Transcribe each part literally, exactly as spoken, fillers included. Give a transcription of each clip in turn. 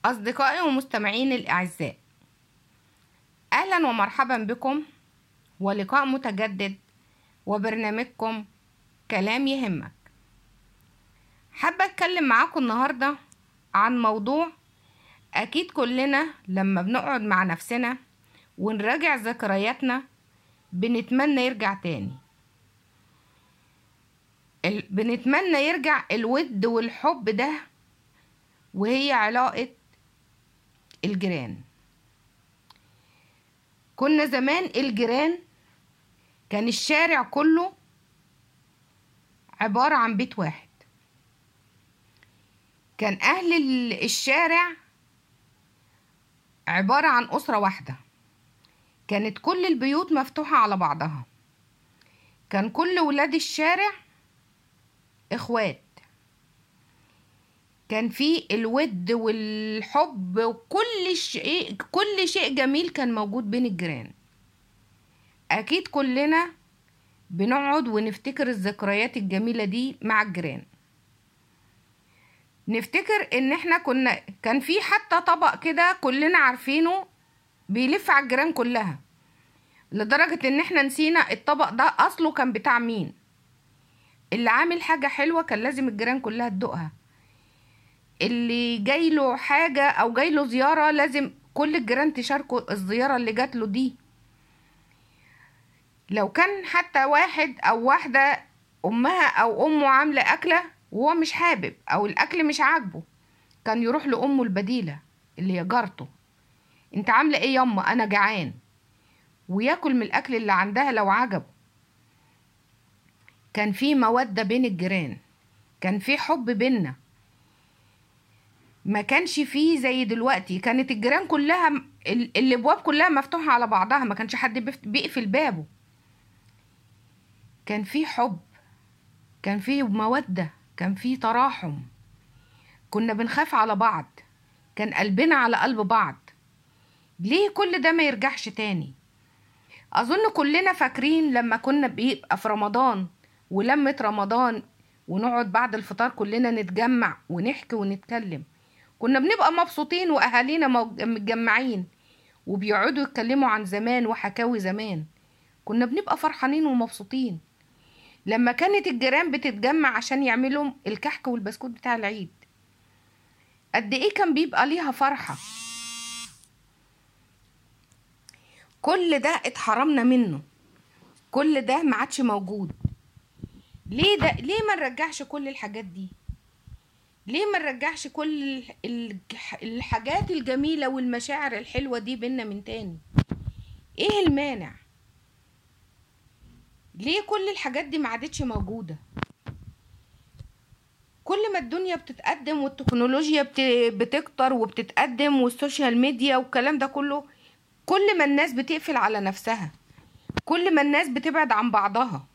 أصدقائي ومستمعين الأعزاء، أهلا ومرحبا بكم ولقاء متجدد وبرنامجكم كلام يهمك. حابة أتكلم معاكم النهاردة عن موضوع أكيد كلنا لما بنقعد مع نفسنا ونراجع ذكرياتنا بنتمنى يرجع تاني. ال... بنتمنى يرجع الود والحب ده، وهي علاقة الجيران. كنا زمان الجيران كان الشارع كله عبارة عن بيت واحد، كان أهل الشارع عبارة عن أسرة واحدة، كانت كل البيوت مفتوحة على بعضها، كان كل ولاد الشارع إخوات، كان في الود والحب وكل شيء كل شيء جميل كان موجود بين الجيران. أكيد كلنا بنقعد ونفتكر الذكريات الجميلة دي مع الجيران. نفتكر ان احنا كنا كان في حتى طبق كده كلنا عارفينه بيلف على الجيران كلها، لدرجة ان احنا نسينا الطبق ده اصله كان بتاع مين. اللي عامل حاجة حلوة كان لازم الجيران كلها تدوقها، اللي جايله حاجة او جايله زيارة لازم كل الجيران تشاركوا الزيارة اللي جاتله دي. لو كان حتى واحد او واحدة امها او امه عاملة اكلة وهو مش حابب او الاكل مش عاجبه، كان يروح لامه البديلة اللي هي جارته، انت عاملة ايه ياما انا جعان، وياكل من الاكل اللي عندها لو عجبه. كان في مودة بين الجيران، كان في حب بينا، ما كانش فيه زي دلوقتي. كانت الجيران كلها الابواب كلها مفتوحة على بعضها، ما كانش حد بيقفل بابه. كان في حب، كان في مودة، كان في تراحم، كنا بنخاف على بعض، كان قلبنا على قلب بعض. ليه كل ده ما يرجعش تاني؟ اظن كلنا فاكرين لما كنا بيبقى في رمضان ولمة رمضان ونقعد بعد الفطار كلنا نتجمع ونحكي ونتكلم، كنا بنبقى مبسوطين واهالينا متجمعين وبيقعدوا يتكلموا عن زمان وحكاوي زمان، كنا بنبقى فرحانين ومبسوطين. لما كانت الجيران بتتجمع عشان يعملوا الكحك والبسكوت بتاع العيد، قد ايه كان بيبقى ليها فرحة. كل ده اتحرمنا منه، كل ده ما عادش موجود. ليه ده؟ ليه ما نرجعش كل الحاجات دي؟ ليه ما نرجعش كل الحاجات الجميلة والمشاعر الحلوة دي بينا من تاني؟ ايه المانع؟ ليه كل الحاجات دي ما عادتش موجودة؟ كل ما الدنيا بتتقدم والتكنولوجيا بتكتر وبتتقدم والسوشيال ميديا والكلام ده كله، كل ما الناس بتقفل على نفسها، كل ما الناس بتبعد عن بعضها.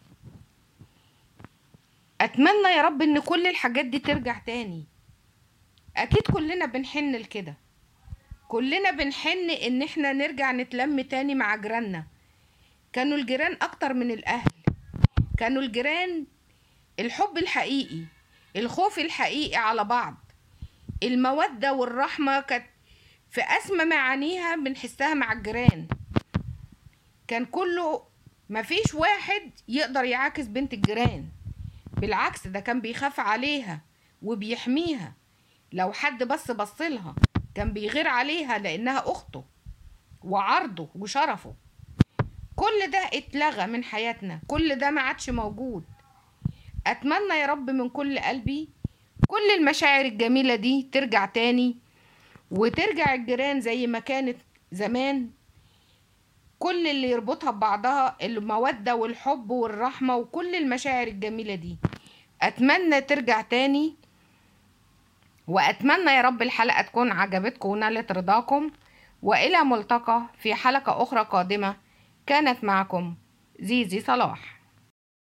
اتمنى يا رب ان كل الحاجات دي ترجع تاني. اكيد كلنا بنحن لكده، كلنا بنحن ان احنا نرجع نتلم تاني مع جيراننا. كانوا الجيران اكتر من الاهل، كانوا الجيران الحب الحقيقي، الخوف الحقيقي على بعض، المودة والرحمة كانت في أسمى معانيها بنحسها مع الجيران. كان كله مفيش واحد يقدر يعاكس بنت الجيران، بالعكس ده كان بيخاف عليها وبيحميها. لو حد بس بصلها كان بيغير عليها لأنها أخته وعرضه وشرفه. كل ده اتلغى من حياتنا، كل ده ما عادش موجود. أتمنى يا رب من كل قلبي كل المشاعر الجميلة دي ترجع تاني، وترجع الجيران زي ما كانت زمان، كل اللي يربطها ببعضها المودة والحب والرحمة وكل المشاعر الجميلة دي. أتمنى ترجع تاني، وأتمنى يا رب الحلقة تكون عجبتكم ونالت رضاكم، وإلى ملتقى في حلقة أخرى قادمة. كانت معكم زيزي صلاح.